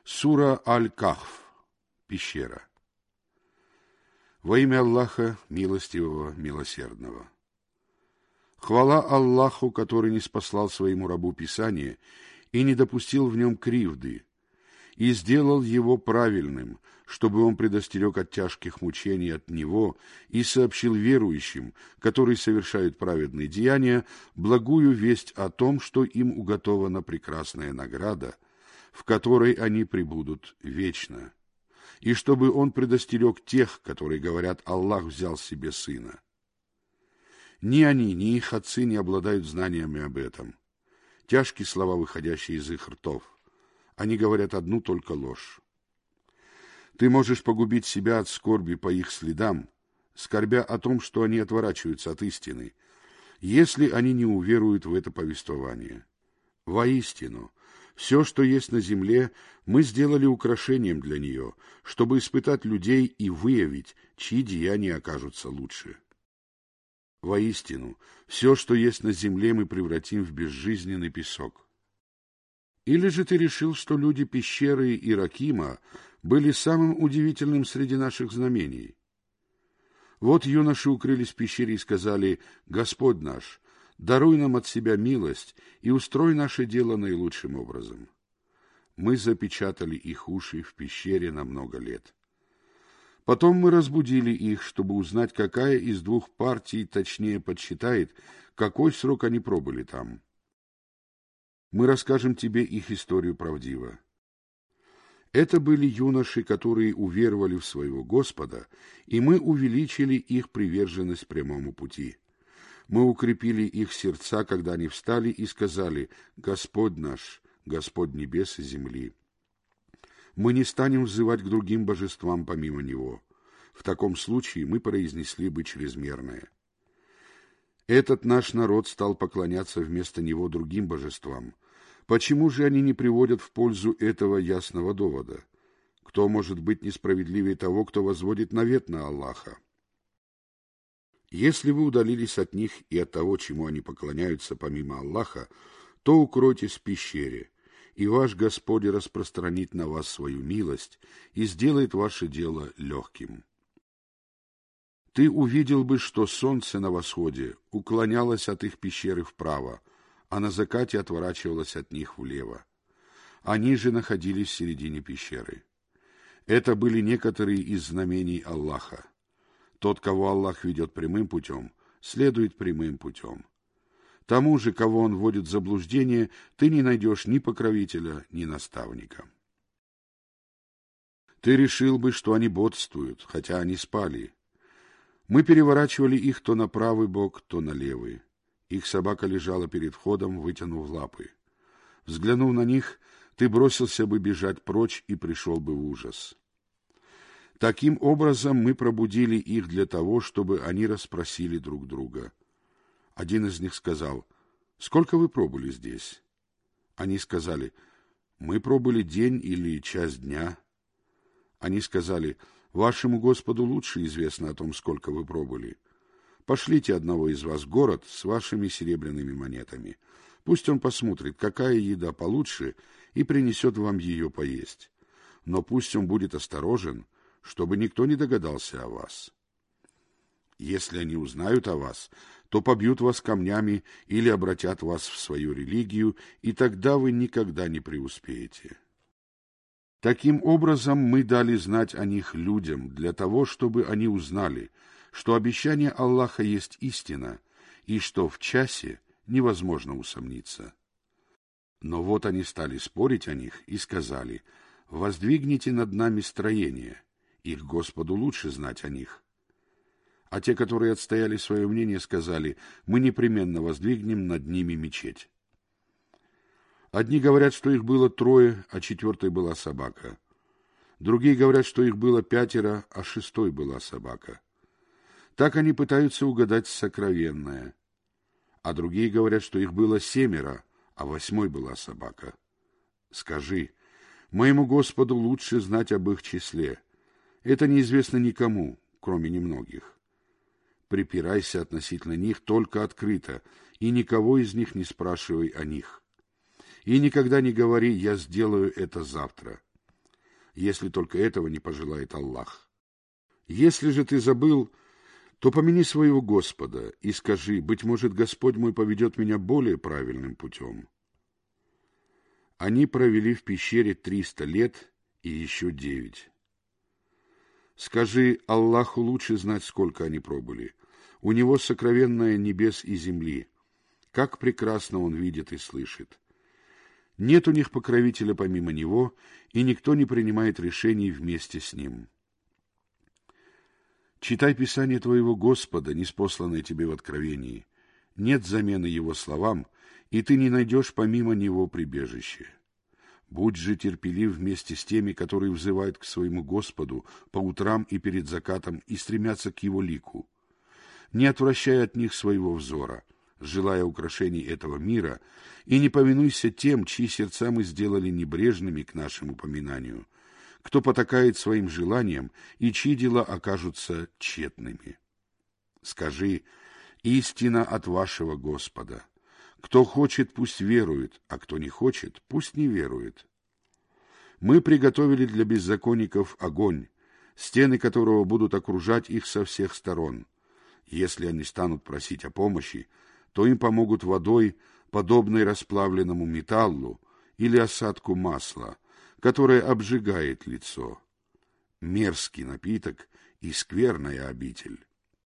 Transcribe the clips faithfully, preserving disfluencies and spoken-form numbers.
Сура Аль-Кахф. Пещера. Во имя Аллаха, милостивого, милосердного. Хвала Аллаху, который ниспослал своему рабу Писание и не допустил в нем кривды, и сделал его правильным, чтобы он предостерег от тяжких мучений от него и сообщил верующим, которые совершают праведные деяния, благую весть о том, что им уготована прекрасная награда, в которой они пребудут вечно, и чтобы он предостерег тех, которые говорят: Аллах взял себе сына. Ни они, ни их отцы не обладают знаниями об этом. Тяжкие слова, выходящие из их ртов. Они говорят одну только ложь. Ты можешь погубить себя от скорби по их следам, скорбя о том, что они отворачиваются от истины, если они не уверуют в это повествование. Воистину, все, что есть на земле, мы сделали украшением для нее, чтобы испытать людей и выявить, чьи деяния окажутся лучше. Воистину, все, что есть на земле, мы превратим в безжизненный песок. Или же ты решил, что люди пещеры Иракима были самым удивительным среди наших знамений? Вот юноши укрылись в пещере и сказали: Господь наш, даруй нам от себя милость и устрой наше дело наилучшим образом. Мы запечатали их уши в пещере на много лет. Потом мы разбудили их, чтобы узнать, какая из двух партий точнее подсчитает, какой срок они пробыли там. Мы расскажем тебе их историю правдиво. Это были юноши, которые уверовали в своего Господа, и мы увеличили их приверженность прямому пути. Мы укрепили их сердца, когда они встали и сказали: Господь наш, Господь небес и земли. Мы не станем взывать к другим божествам помимо Него. В таком случае мы произнесли бы чрезмерное. Этот наш народ стал поклоняться вместо Него другим божествам. Почему же они не приводят в пользу этого ясного довода? Кто может быть несправедливее того, кто возводит навет на Аллаха? Если вы удалились от них и от того, чему они поклоняются помимо Аллаха, то укройтесь в пещере, и ваш Господь распространит на вас свою милость и сделает ваше дело легким. Ты увидел бы, что солнце на восходе уклонялось от их пещеры вправо, а на закате отворачивалось от них влево. Они же находились в середине пещеры. Это были некоторые из знамений Аллаха. Тот, кого Аллах ведет прямым путем, следует прямым путем. Тому же, кого он вводит в заблуждение, ты не найдешь ни покровителя, ни наставника. Ты решил бы, что они бодрствуют, хотя они спали. Мы переворачивали их то на правый бок, то на левый. Их собака лежала перед входом, вытянув лапы. Взглянув на них, ты бросился бы бежать прочь и пришел бы в ужас. Таким образом мы пробудили их для того, чтобы они расспросили друг друга. Один из них сказал: «Сколько вы пробыли здесь?» Они сказали: «Мы пробыли день или часть дня». Они сказали: «Вашему Господу лучше известно о том, сколько вы пробыли. Пошлите одного из вас в город с вашими серебряными монетами. Пусть он посмотрит, какая еда получше, и принесет вам ее поесть. Но пусть он будет осторожен, чтобы никто не догадался о вас. Если они узнают о вас, то побьют вас камнями или обратят вас в свою религию, и тогда вы никогда не преуспеете». Таким образом, мы дали знать о них людям, для того, чтобы они узнали, что обещание Аллаха есть истина, и что в часе невозможно усомниться. Но вот они стали спорить о них и сказали: «Воздвигните над нами строение, их Господу лучше знать о них». А те, которые отстояли свое мнение, сказали: «Мы непременно воздвигнем над ними мечеть». Одни говорят, что их было трое, а четвертой была собака. Другие говорят, что их было пятеро, а шестой была собака. Так они пытаются угадать сокровенное. А другие говорят, что их было семеро, а восьмой была собака. Скажи: моему Господу лучше знать об их числе. Это неизвестно никому, кроме немногих. Припирайся относительно них только открыто, и никого из них не спрашивай о них. И никогда не говори: «Я сделаю это завтра». если только этого не пожелает Аллах. Если же ты забыл, то помяни своего Господа и скажи: быть может, Господь мой поведет меня более правильным путем. Они провели в пещере триста лет и еще девять. Скажи: Аллаху лучше знать, сколько они пробыли. У Него сокровенное небес и земли. Как прекрасно Он видит и слышит. Нет у них покровителя помимо Него, и никто не принимает решений вместе с Ним. Читай Писание твоего Господа, ниспосланное тебе в откровении. Нет замены Его словам, и ты не найдешь помимо Него прибежище. Будь же терпелив вместе с теми, которые взывают к своему Господу по утрам и перед закатом и стремятся к Его лику. Не отвращай от них своего взора, желая украшений этого мира, и не повинуйся тем, чьи сердца мы сделали небрежными к нашему поминанию, кто потакает своим желаниям и чьи дела окажутся тщетными. Скажи: истина от вашего Господа. Кто хочет, пусть верует, а кто не хочет, пусть не верует. Мы приготовили для беззаконников огонь, стены которого будут окружать их со всех сторон. Если они станут просить о помощи, то им помогут водой, подобной расплавленному металлу или осадку масла, которое обжигает лицо. Мерзкий напиток и скверная обитель.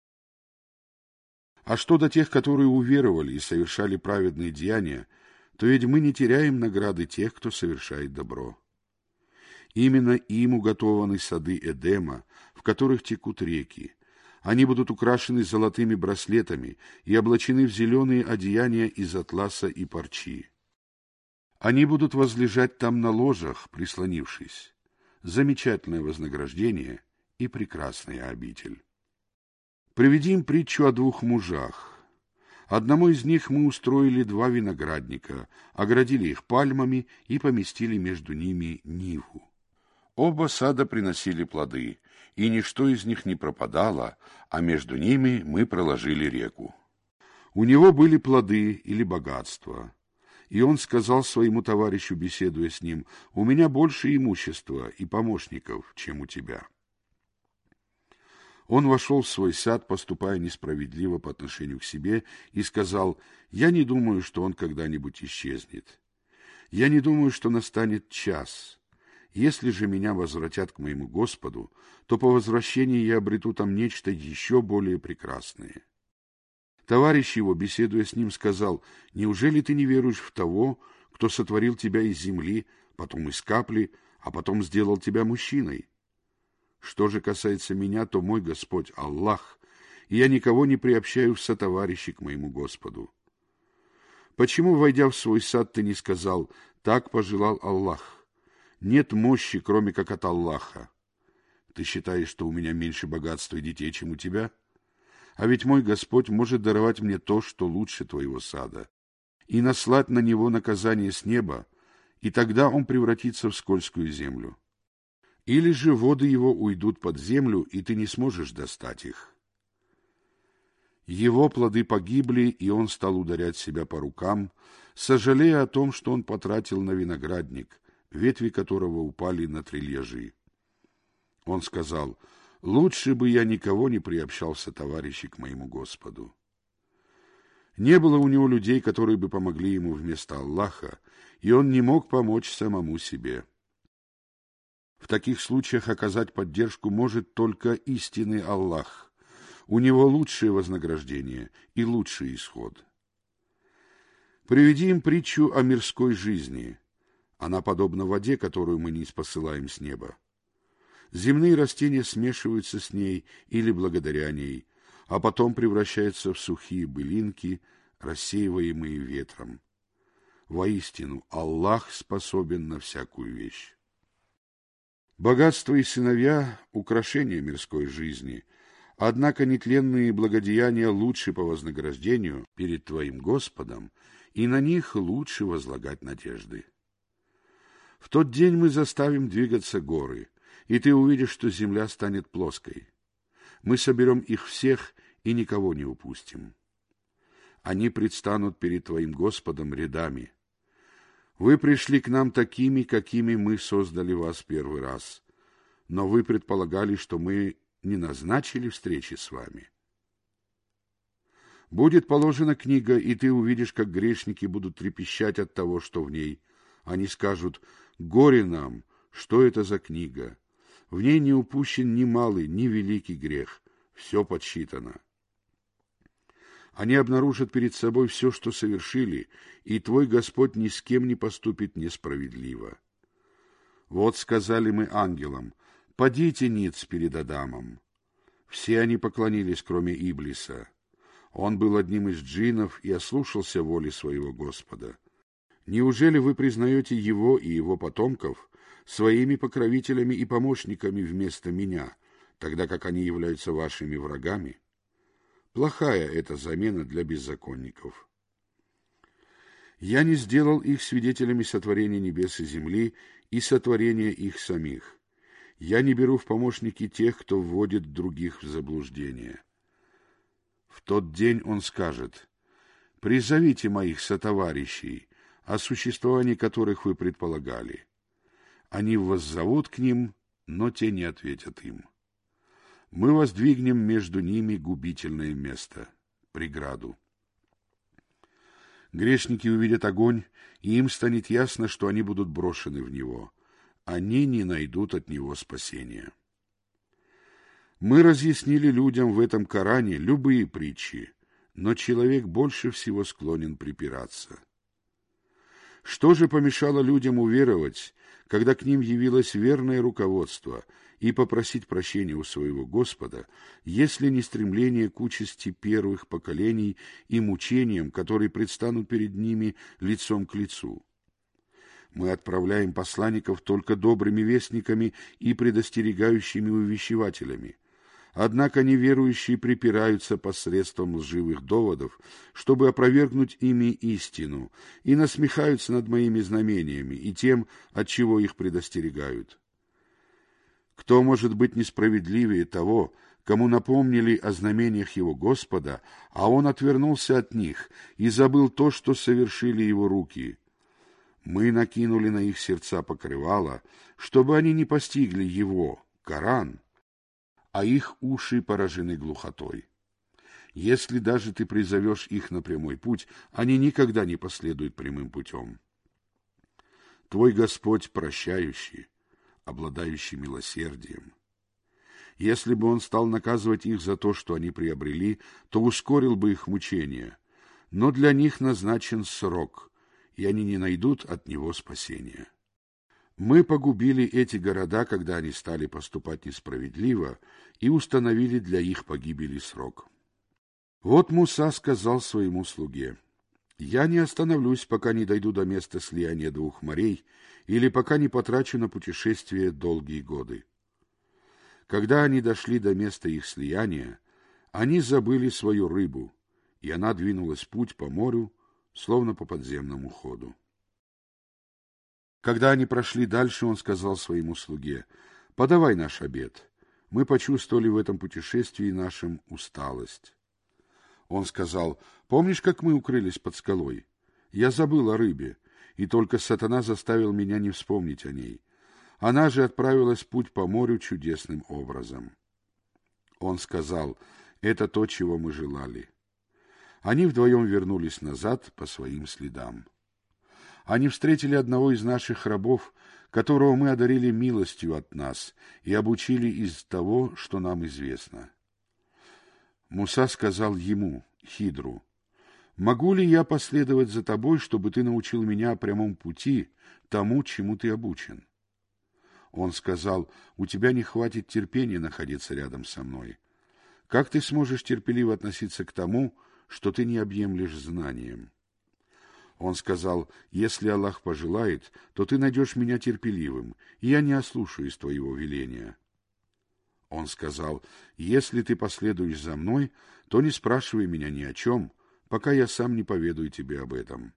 А что до тех, которые уверовали и совершали праведные деяния, то ведь мы не теряем награды тех, кто совершает добро. Именно им уготованы сады Эдема, в которых текут реки. Они будут украшены золотыми браслетами и облачены в зеленые одеяния из атласа и парчи. Они будут возлежать там на ложах, прислонившись. Замечательное вознаграждение и прекрасная обитель. Приведи им притчу о двух мужах. Одному из них мы устроили два виноградника, оградили их пальмами и поместили между ними ниву. Оба сада приносили плоды, и ничто из них не пропадало, а между ними мы проложили реку. У него были плоды или богатства, и он сказал своему товарищу, беседуя с ним: «У меня больше имущества и помощников, чем у тебя». Он вошел в свой сад, поступая несправедливо по отношению к себе, и сказал: «Я не думаю, что он когда-нибудь исчезнет. Я не думаю, что настанет час. Если же меня возвратят к моему Господу, то по возвращении я обрету там нечто еще более прекрасное». Товарищ его, беседуя с ним, сказал: «Неужели ты не веруешь в того, кто сотворил тебя из земли, потом из капли, а потом сделал тебя мужчиной? Что же касается меня, то мой Господь Аллах, и я никого не приобщаю в сотоварищи к моему Господу. Почему, войдя в свой сад, ты не сказал: так пожелал Аллах? Нет мощи, кроме как от Аллаха. Ты считаешь, что у меня меньше богатства и детей, чем у тебя? А ведь мой Господь может даровать мне то, что лучше твоего сада, и наслать на него наказание с неба, и тогда он превратится в скользкую землю. Или же воды его уйдут под землю, и ты не сможешь достать их». Его плоды погибли, и он стал ударять себя по рукам, сожалея о том, что он потратил на виноградник, ветви которого упали на трильяжи. Он сказал: «Лучше бы я никого не приобщался, товарищи, к моему Господу». Не было у него людей, которые бы помогли ему вместо Аллаха, и он не мог помочь самому себе. В таких случаях оказать поддержку может только истинный Аллах. У него лучшее вознаграждение и лучший исход. Приведи им притчу о мирской жизни. Она подобна воде, которую мы ниспосылаем с неба. Земные растения смешиваются с ней или благодаря ней, а потом превращаются в сухие былинки, рассеиваемые ветром. Воистину, Аллах способен на всякую вещь. Богатство и сыновья — украшения мирской жизни, однако нетленные благодеяния лучше по вознаграждению перед твоим Господом, и на них лучше возлагать надежды. В тот день мы заставим двигаться горы, и ты увидишь, что земля станет плоской. Мы соберем их всех и никого не упустим. Они предстанут перед твоим Господом рядами. Вы пришли к нам такими, какими мы создали вас первый раз, но вы предполагали, что мы не назначили встречи с вами. Будет положена книга, и ты увидишь, как грешники будут трепещать от того, что в ней. Они скажут: «Горе нам! Что это за книга? В ней не упущен ни малый, ни великий грех. Все подсчитано». Они обнаружат перед собой все, что совершили, и твой Господь ни с кем не поступит несправедливо. Вот сказали мы ангелам: «Падите ниц перед Адамом». Все они поклонились, кроме Иблиса. Он был одним из джиннов и ослушался воли своего Господа. Неужели вы признаете его и его потомков своими покровителями и помощниками вместо меня, тогда как они являются вашими врагами? Плохая эта замена для беззаконников. Я не сделал их свидетелями сотворения небес и земли и сотворения их самих. Я не беру в помощники тех, кто вводит других в заблуждение. В тот день он скажет: «Призовите моих сотоварищей, о существовании которых вы предполагали». Они воззовут к ним, но те не ответят им. Мы воздвигнем между ними губительное место, преграду. Грешники увидят огонь, и им станет ясно, что они будут брошены в него. Они не найдут от него спасения. Мы разъяснили людям в этом Коране любые притчи, но человек больше всего склонен припираться. Что же помешало людям уверовать, когда к ним явилось верное руководство, и попросить прощения у своего Господа, если не стремление к участи первых поколений и мучениям, которые предстанут перед ними лицом к лицу? Мы отправляем посланников только добрыми вестниками и предостерегающими увещевателями. Однако неверующие припираются посредством лживых доводов, чтобы опровергнуть ими истину, и насмехаются над моими знамениями и тем, от чего их предостерегают. Кто может быть несправедливее того, кому напомнили о знамениях его Господа, а он отвернулся от них и забыл то, что совершили его руки? Мы накинули на их сердца покрывало, чтобы они не постигли его, Коран, а их уши поражены глухотой. Если даже ты призовешь их на прямой путь, они никогда не последуют прямым путем. Твой Господь прощающий, обладающий милосердием. Если бы он стал наказывать их за то, что они приобрели, то ускорил бы их мучения. Но для них назначен срок, и они не найдут от него спасения. Мы погубили эти города, когда они стали поступать несправедливо, и установили для их погибели срок. Вот Муса сказал своему слуге: «Я не остановлюсь, пока не дойду до места слияния двух морей, или пока не потрачу на путешествие долгие годы». Когда они дошли до места их слияния, они забыли свою рыбу, и она двинулась в путь по морю, словно по подземному ходу. Когда они прошли дальше, он сказал своему слуге: «Подавай наш обед. Мы почувствовали в этом путешествии нашим усталость». Он сказал: «Помнишь, как мы укрылись под скалой? Я забыл о рыбе, и только сатана заставил меня не вспомнить о ней. Она же отправилась в путь по морю чудесным образом». Он сказал: «Это то, чего мы желали». Они вдвоем вернулись назад по своим следам. Они встретили одного из наших рабов, которого мы одарили милостью от нас и обучили из того, что нам известно. Муса сказал ему, Хидру: «Могу ли я последовать за тобой, чтобы ты научил меня о прямом пути, тому, чему ты обучен?» Он сказал: «У тебя не хватит терпения находиться рядом со мной. Как ты сможешь терпеливо относиться к тому, что ты не объемлешь знанием?» Он сказал: «Если Аллах пожелает, то ты найдешь меня терпеливым, и я не ослушаюсь твоего веления». Он сказал: «Если ты последуешь за мной, то не спрашивай меня ни о чем, пока я сам не поведаю тебе об этом».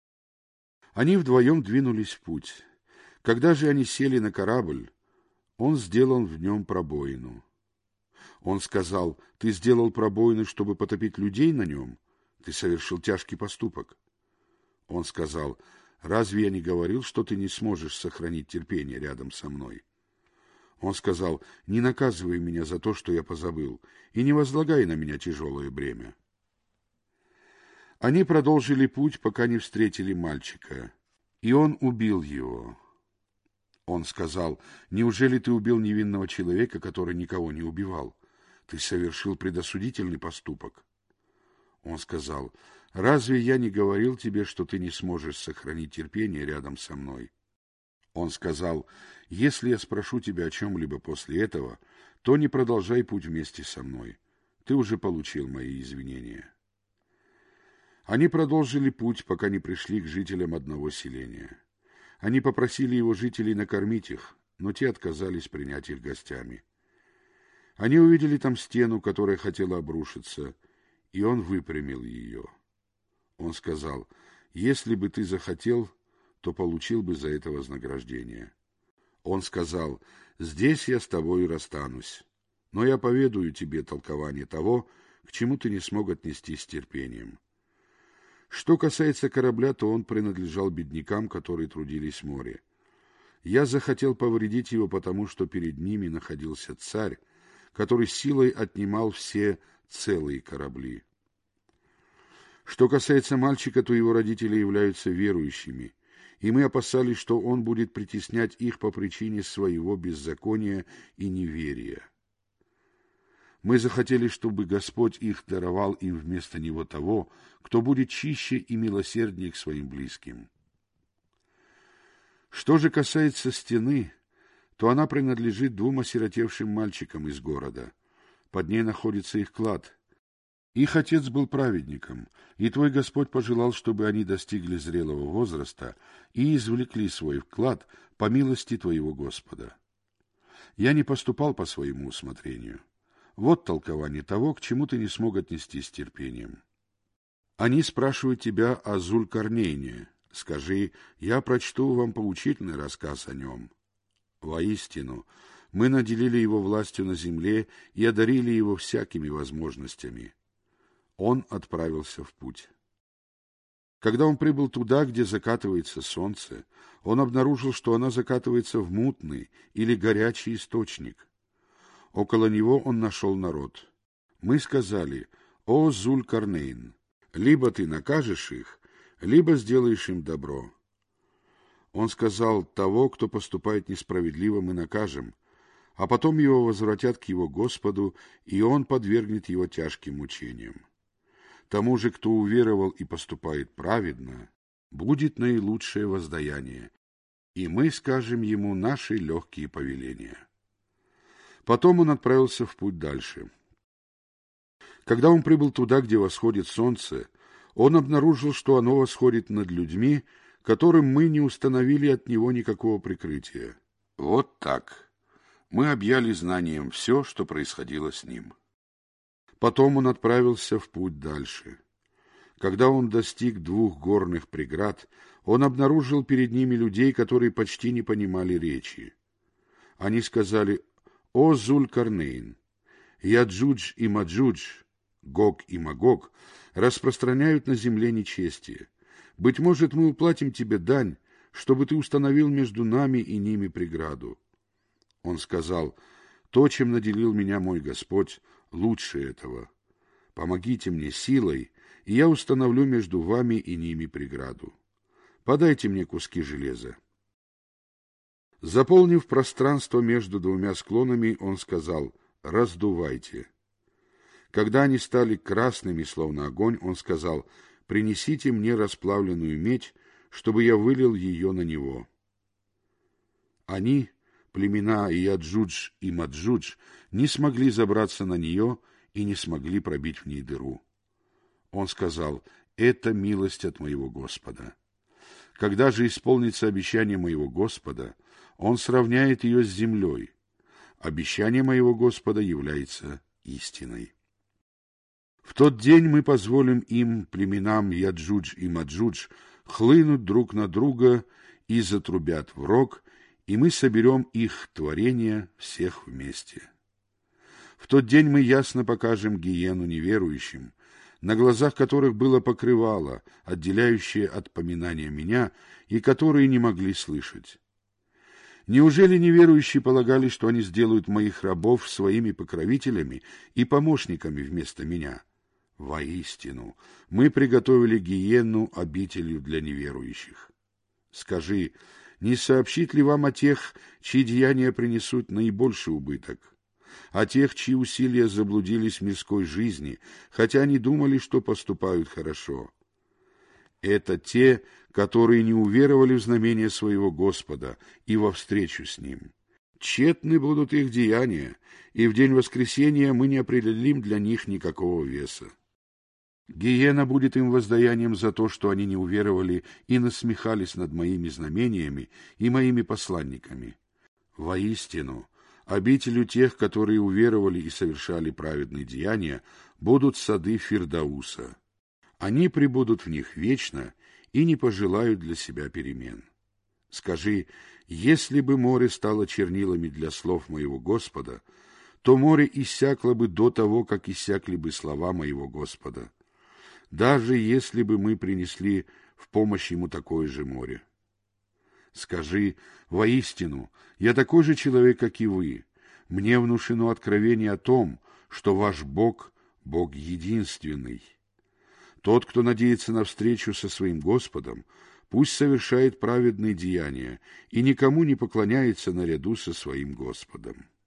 Они вдвоем двинулись в путь. Когда же они сели на корабль, он сделал в нем пробоину. Он сказал: «Ты сделал пробоину, чтобы потопить людей на нем? Ты совершил тяжкий поступок». Он сказал: разве я не говорил, что ты не сможешь сохранить терпение рядом со мной? Он сказал: не наказывай меня за то, что я позабыл, и не возлагай на меня тяжелое бремя. Они продолжили путь, пока не встретили мальчика, и он убил его. Он сказал: неужели ты убил невинного человека, который никого не убивал? Ты совершил предосудительный поступок. Он сказал: разве я не говорил тебе, что ты не сможешь сохранить терпение рядом со мной? Он сказал: если я спрошу тебя о чем-либо после этого, то не продолжай путь вместе со мной. Ты уже получил мои извинения. Они продолжили путь, пока не пришли к жителям одного селения. Они попросили его жителей накормить их, но те отказались принять их гостями. Они увидели там стену, которая хотела обрушиться, и он выпрямил ее. Он сказал: если бы ты захотел, то получил бы за это вознаграждение. Он сказал: здесь я с тобой расстанусь, но я поведаю тебе толкование того, к чему ты не смог отнестись с терпением. Что касается корабля, то он принадлежал беднякам, которые трудились в море. Я захотел повредить его, потому что перед ними находился царь, который силой отнимал все целые корабли. Что касается мальчика, то его родители являются верующими, и мы опасались, что он будет притеснять их по причине своего беззакония и неверия. Мы захотели, чтобы Господь их даровал им вместо него того, кто будет чище и милосерднее к своим близким. Что же касается стены, то она принадлежит двум осиротевшим мальчикам из города. Под ней находится их клад. Их отец был праведником, и твой Господь пожелал, чтобы они достигли зрелого возраста и извлекли свой вклад по милости твоего Господа. Я не поступал по своему усмотрению. Вот толкование того, к чему ты не смог отнестись с терпением. Они спрашивают тебя о Зуль-Карнейне. Скажи: я прочту вам поучительный рассказ о нем. Воистину, мы наделили его властью на земле и одарили его всякими возможностями. Он отправился в путь. Когда он прибыл туда, где закатывается солнце, он обнаружил, что оно закатывается в мутный или горячий источник. Около него он нашел народ. Мы сказали: «О, Зуль-Карнейн, либо ты накажешь их, либо сделаешь им добро». Он сказал: «Того, кто поступает несправедливо, мы накажем, а потом его возвратят к его Господу, и он подвергнет его тяжким мучениям. Тому же, кто уверовал и поступает праведно, будет наилучшее воздаяние, и мы скажем ему наши легкие повеления». Потом он отправился в путь дальше. Когда он прибыл туда, где восходит солнце, он обнаружил, что оно восходит над людьми, которым мы не установили от него никакого прикрытия. Вот так. Мы объяли знанием все, что происходило с ним. Потом он отправился в путь дальше. Когда он достиг двух горных преград, он обнаружил перед ними людей, которые почти не понимали речи. Они сказали: «О, Зуль-Карнейн, Яджудж и Маджудж, Гог и Магог распространяют на земле нечестие. Быть может, мы уплатим тебе дань, чтобы ты установил между нами и ними преграду». Он сказал: «То, чем наделил меня мой Господь, лучше этого. Помогите мне силой, и я установлю между вами и ними преграду. Подайте мне куски железа». Заполнив пространство между двумя склонами, он сказал: «Раздувайте». Когда они стали красными, словно огонь, он сказал: «Принесите мне расплавленную медь, чтобы я вылил ее на него». Они, племена Яджудж и Маджудж, не смогли забраться на нее и не смогли пробить в ней дыру. Он сказал: «Это милость от моего Господа. Когда же исполнится обещание моего Господа, он сравняет ее с землей. Обещание моего Господа является истиной». В тот день мы позволим им, племенам Яджудж и Маджудж, хлынуть друг на друга и затрубят в рог, и мы соберем их творения всех вместе. В тот день мы ясно покажем гиену неверующим, на глазах которых было покрывало, отделяющее от поминания меня, и которые не могли слышать. Неужели неверующие полагали, что они сделают моих рабов своими покровителями и помощниками вместо меня? Воистину, мы приготовили гиенну обителью для неверующих. Скажи, не сообщит ли вам о тех, чьи деяния принесут наибольший убыток? О тех, чьи усилия заблудились в мирской жизни, хотя они думали, что поступают хорошо? Это те, которые не уверовали в знамение своего Господа и во встречу с Ним. Тщетны будут их деяния, и в день воскресения мы не определим для них никакого веса. Гиена будет им воздаянием за то, что они не уверовали и насмехались над моими знамениями и моими посланниками. Воистину, обителью тех, которые уверовали и совершали праведные деяния, будут сады Фирдауса. Они пребудут в них вечно и не пожелают для себя перемен. Скажи, если бы море стало чернилами для слов моего Господа, то море иссякло бы до того, как иссякли бы слова моего Господа, даже если бы мы принесли в помощь ему такое же море. Скажи, воистину, я такой же человек, как и вы. Мне внушено откровение о том, что ваш Бог — Бог единственный. Тот, кто надеется на встречу со своим Господом, пусть совершает праведные деяния и никому не поклоняется наряду со своим Господом.